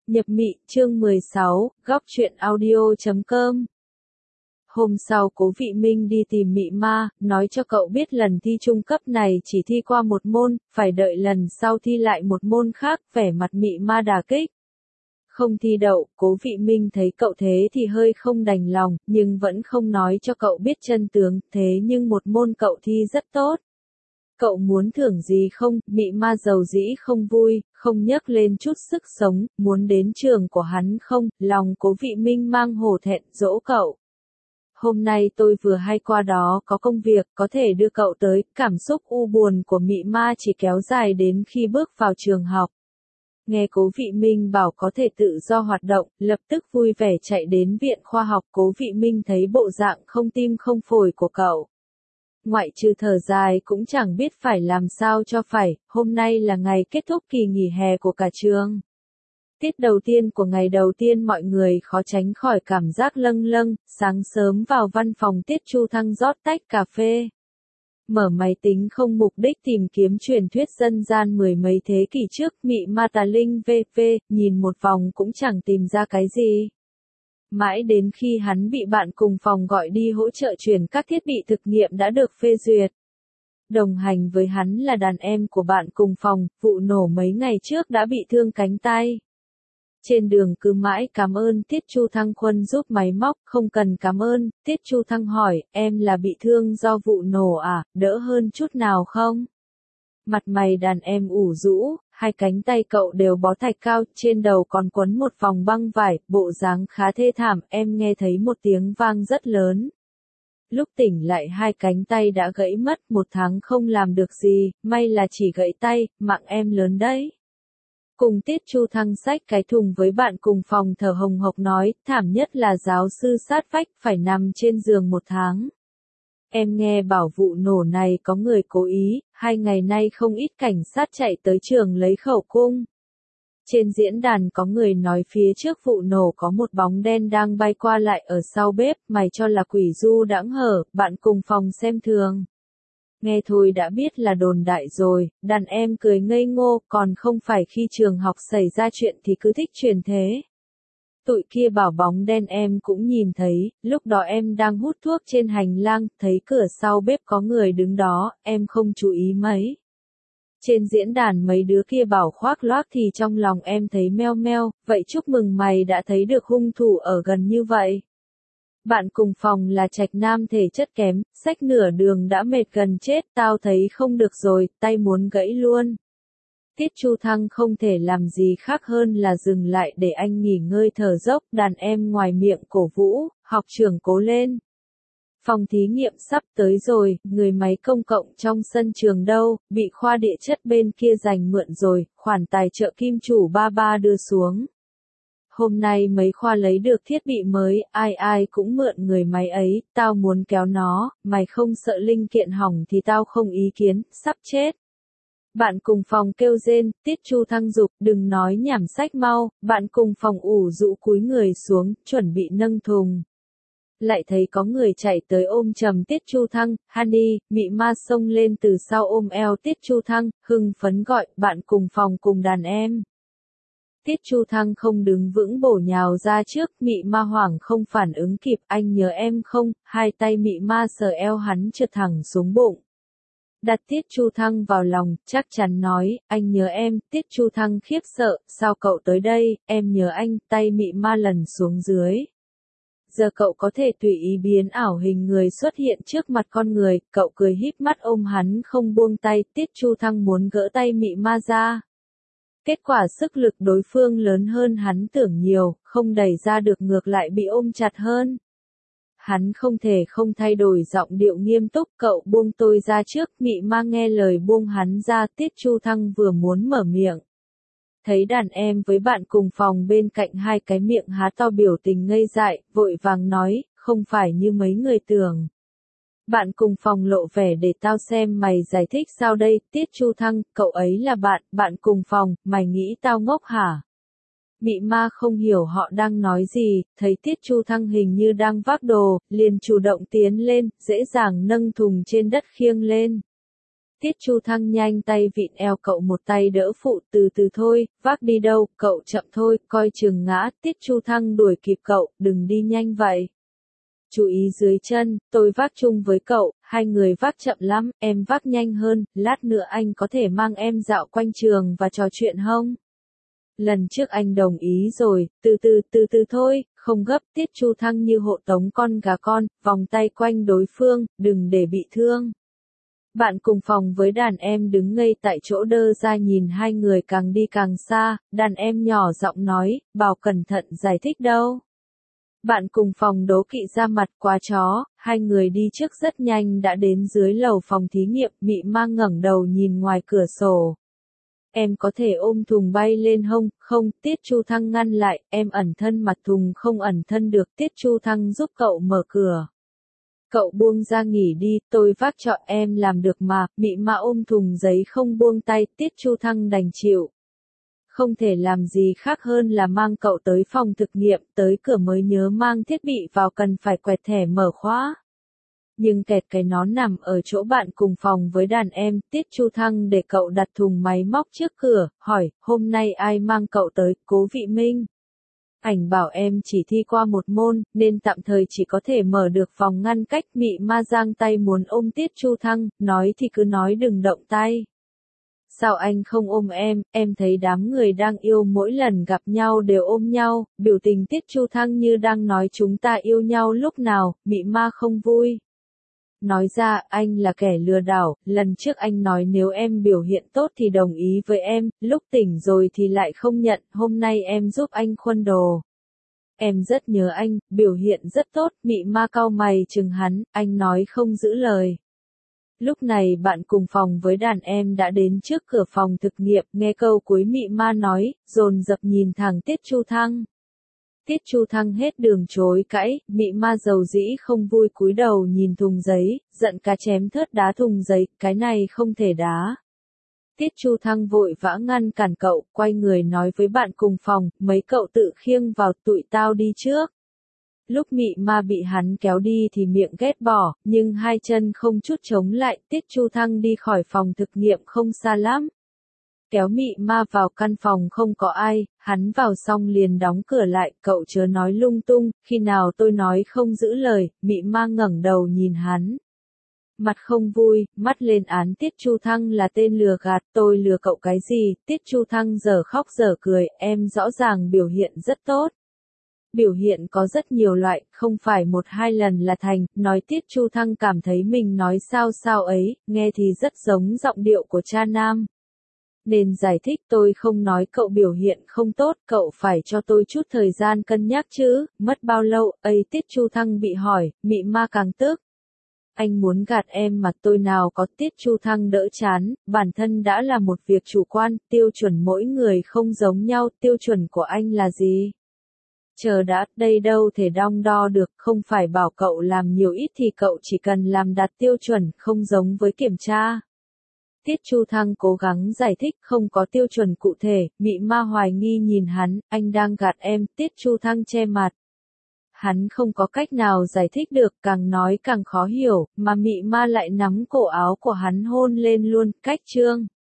Nhập Mị, chương 16, góc truyện audio.com. Hôm sau Cố Vị Minh đi tìm Mị Ma, nói cho cậu biết lần thi trung cấp này chỉ thi qua một môn, phải đợi lần sau thi lại một môn khác, vẻ mặt Mị Ma đả kích. Không thi đậu, Cố Vị Minh thấy cậu thế thì hơi không đành lòng, nhưng vẫn không nói cho cậu biết chân tướng, thế nhưng một môn cậu thi rất tốt. Cậu muốn thưởng gì không? Mị Ma dầu dĩ không vui, không nhấc lên chút sức sống, muốn đến trường của hắn không? Lòng Cố Vị Minh mang hổ thẹn dỗ cậu. Hôm nay tôi vừa hay qua đó có công việc, có thể đưa cậu tới. Cảm xúc u buồn của Mị Ma chỉ kéo dài đến khi bước vào trường học. Nghe Cố Vị Minh bảo có thể tự do hoạt động, lập tức vui vẻ chạy đến viện khoa học. Cố Vị Minh thấy bộ dạng không tim không phổi của cậu. Ngoại trừ thở dài cũng chẳng biết phải làm sao cho phải, hôm nay là ngày kết thúc kỳ nghỉ hè của cả trường. Tiết đầu tiên của ngày đầu tiên mọi người khó tránh khỏi cảm giác lâng lâng, sáng sớm vào văn phòng Tiết Chu Thăng rót tách cà phê. Mở máy tính không mục đích tìm kiếm truyền thuyết dân gian mười mấy thế kỷ trước, Mị Ma Tà Linh v.v, nhìn một vòng cũng chẳng tìm ra cái gì. Mãi đến khi hắn bị bạn cùng phòng gọi đi hỗ trợ chuyển các thiết bị thực nghiệm đã được phê duyệt. Đồng hành với hắn là đàn em của bạn cùng phòng, vụ nổ mấy ngày trước đã bị thương cánh tay. Trên đường cứ mãi cảm ơn Tiết Chu Thăng Quân giúp máy móc, không cần cảm ơn. Tiết Chu Thăng hỏi, em là bị thương do vụ nổ à, đỡ hơn chút nào không? Mặt mày đàn em ủ rũ, hai cánh tay cậu đều bó thạch cao, trên đầu còn quấn một vòng băng vải, bộ dáng khá thê thảm. Em nghe thấy một tiếng vang rất lớn. Lúc tỉnh lại hai cánh tay đã gãy mất, 1 tháng không làm được gì, may là chỉ gãy tay, mạng em lớn đấy. Cùng Tiết Chu Thăng xách cái thùng với bạn cùng phòng thở hồng hộc nói, thảm nhất là giáo sư sát vách phải nằm trên giường 1 tháng. Em nghe bảo vụ nổ này có người cố ý, 2 ngày nay không ít cảnh sát chạy tới trường lấy khẩu cung. Trên diễn đàn có người nói phía trước vụ nổ có một bóng đen đang bay qua lại ở sau bếp, mày cho là quỷ du đãng hở, bạn cùng phòng xem thường. Nghe thôi đã biết là đồn đại rồi, đàn em cười ngây ngô, còn không phải khi trường học xảy ra chuyện thì cứ thích truyền thế. Tụi kia bảo bóng đen em cũng nhìn thấy, lúc đó em đang hút thuốc trên hành lang, thấy cửa sau bếp có người đứng đó, em không chú ý mấy. Trên diễn đàn mấy đứa kia bảo khoác loác thì trong lòng em thấy meo meo, vậy chúc mừng mày đã thấy được hung thủ ở gần như vậy. Bạn cùng phòng là trạch nam thể chất kém, xách nửa đường đã mệt gần chết, tao thấy không được rồi, tay muốn gãy luôn. Tiết Chu Thăng không thể làm gì khác hơn là dừng lại để anh nghỉ ngơi thở dốc, đàn em ngoài miệng cổ vũ, học trưởng cố lên. Phòng thí nghiệm sắp tới rồi, người máy công cộng trong sân trường đâu, bị khoa địa chất bên kia giành mượn rồi, khoản tài trợ kim chủ ba ba đưa xuống. Hôm nay mấy khoa lấy được thiết bị mới, ai ai cũng mượn người máy ấy, tao muốn kéo nó, mày không sợ linh kiện hỏng thì tao không ý kiến, sắp chết. Bạn cùng phòng kêu rên, Tiết Chu Thăng giục, đừng nói nhảm sách mau, bạn cùng phòng ủ rũ cúi người xuống, chuẩn bị nâng thùng. Lại thấy có người chạy tới ôm chầm Tiết Chu Thăng, Honey, Mị Ma xông lên từ sau ôm eo Tiết Chu Thăng, hưng phấn gọi, bạn cùng phòng cùng đàn em. Tiết Chu Thăng không đứng vững bổ nhào ra trước, Mị Ma hoảng không phản ứng kịp, anh nhớ em không, hai tay Mị Ma sờ eo hắn trượt thẳng xuống bụng. Đặt Tiết Chu Thăng vào lòng, chắc chắn nói, anh nhớ em. Tiết Chu Thăng khiếp sợ, sao cậu tới đây, em nhớ anh, tay Mị Ma lần xuống dưới. Giờ cậu có thể tùy ý biến ảo hình người xuất hiện trước mặt con người, cậu cười híp mắt ôm hắn không buông tay, Tiết Chu Thăng muốn gỡ tay Mị Ma ra. Kết quả sức lực đối phương lớn hơn hắn tưởng nhiều, không đẩy ra được ngược lại bị ôm chặt hơn. Hắn không thể không thay đổi giọng điệu nghiêm túc, cậu buông tôi ra trước, Mị Ma nghe lời buông hắn ra, Tiết Chu Thăng vừa muốn mở miệng. Thấy đàn em với bạn cùng phòng bên cạnh hai cái miệng há to biểu tình ngây dại, vội vàng nói, không phải như mấy người tưởng. Bạn cùng phòng lộ vẻ để tao xem mày giải thích sao đây, Tiết Chu Thăng, cậu ấy là bạn cùng phòng, mày nghĩ tao ngốc hả? Mị Ma không hiểu họ đang nói gì, thấy Tiết Chu Thăng hình như đang vác đồ, liền chủ động tiến lên, dễ dàng nâng thùng trên đất khiêng lên. Tiết Chu Thăng nhanh tay vịn eo cậu một tay đỡ phụ, từ từ thôi, vác đi đâu, cậu chậm thôi, coi chừng ngã. Tiết Chu Thăng đuổi kịp cậu, đừng đi nhanh vậy. Chú ý dưới chân, tôi vác chung với cậu, hai người vác chậm lắm, em vác nhanh hơn, lát nữa anh có thể mang em dạo quanh trường và trò chuyện không? Lần trước anh đồng ý rồi, từ từ thôi, không gấp. Tiết Chu Thăng như hộ tống con gà con, vòng tay quanh đối phương, đừng để bị thương. Bạn cùng phòng với đàn em đứng ngây tại chỗ đơ ra nhìn hai người càng đi càng xa, đàn em nhỏ giọng nói, bảo cẩn thận giải thích đâu. Bạn cùng phòng đố kỵ ra mặt quá chó, hai người đi trước rất nhanh đã đến dưới lầu phòng thí nghiệm, Mị Ma ngẩng đầu nhìn ngoài cửa sổ. Em có thể ôm thùng bay lên hông, không, Tiết Chu Thăng ngăn lại, em ẩn thân mặt thùng không ẩn thân được, Tiết Chu Thăng giúp cậu mở cửa. Cậu buông ra nghỉ đi, tôi vác cho em làm được mà, Mị Ma ôm thùng giấy không buông tay, Tiết Chu Thăng đành chịu. Không thể làm gì khác hơn là mang cậu tới phòng thực nghiệm, tới cửa mới nhớ mang thiết bị vào cần phải quẹt thẻ mở khóa. Nhưng kẹt cái nó nằm ở chỗ bạn cùng phòng với đàn em, Tiết Chu Thăng để cậu đặt thùng máy móc trước cửa, hỏi, hôm nay ai mang cậu tới, Cố Vị Minh. Ảnh bảo em chỉ thi qua một môn, nên tạm thời chỉ có thể mở được vòng ngăn cách. Mị Ma giang tay muốn ôm Tiết Chu Thăng, nói thì cứ nói đừng động tay. Sao anh không ôm em thấy đám người đang yêu mỗi lần gặp nhau đều ôm nhau, biểu tình Tiết Chu Thăng như đang nói chúng ta yêu nhau lúc nào, Mị Ma không vui. Nói ra, anh là kẻ lừa đảo, lần trước anh nói nếu em biểu hiện tốt thì đồng ý với em, lúc tỉnh rồi thì lại không nhận, hôm nay em giúp anh khuân đồ. Em rất nhớ anh, biểu hiện rất tốt, Mị Ma cau mày chừng hắn, anh nói không giữ lời. Lúc này bạn cùng phòng với đàn em đã đến trước cửa phòng thực nghiệm, nghe câu cuối Mị Ma nói, dồn dập nhìn thẳng Tiết Chu Thăng. Tiết Chu Thăng hết đường chối cãi, Mị Ma dầu dĩ không vui cúi đầu nhìn thùng giấy, giận cá chém thớt đá thùng giấy, cái này không thể đá. Tiết Chu Thăng vội vã ngăn cản cậu, quay người nói với bạn cùng phòng, mấy cậu tự khiêng vào, tụi tao đi trước. Lúc Mị Ma bị hắn kéo đi thì miệng ghét bỏ, nhưng hai chân không chút chống lại, Tiết Chu Thăng đi khỏi phòng thực nghiệm không xa lắm. Kéo Mị Ma vào căn phòng không có ai, hắn vào xong liền đóng cửa lại, cậu chớ nói lung tung, khi nào tôi nói không giữ lời, Mị Ma ngẩng đầu nhìn hắn. Mặt không vui, mắt lên án Tiết Chu Thăng là tên lừa gạt, tôi lừa cậu cái gì, Tiết Chu Thăng giờ khóc giờ cười, em rõ ràng biểu hiện rất tốt. Biểu hiện có rất nhiều loại, không phải một hai lần là thành, nói Tiết Chu Thăng cảm thấy mình nói sao ấy, nghe thì rất giống giọng điệu của cha nam. Nên giải thích tôi không nói cậu biểu hiện không tốt, cậu phải cho tôi chút thời gian cân nhắc chứ, mất bao lâu, ấy Tiết Chu Thăng bị hỏi, Mị Ma càng tức. Anh muốn gạt em mà tôi nào có. Tiết Chu Thăng đỡ chán, bản thân đã là một việc chủ quan, tiêu chuẩn mỗi người không giống nhau, tiêu chuẩn của anh là gì? Chờ đã, đây đâu thể đong đo được, không phải bảo cậu làm nhiều ít thì cậu chỉ cần làm đạt tiêu chuẩn, không giống với kiểm tra. Tiết Chu Thăng cố gắng giải thích không có tiêu chuẩn cụ thể, Mị Ma hoài nghi nhìn hắn, anh đang gạt em, Tiết Chu Thăng che mặt. Hắn không có cách nào giải thích được, càng nói càng khó hiểu, mà Mị Ma lại nắm cổ áo của hắn hôn lên luôn, cách trương.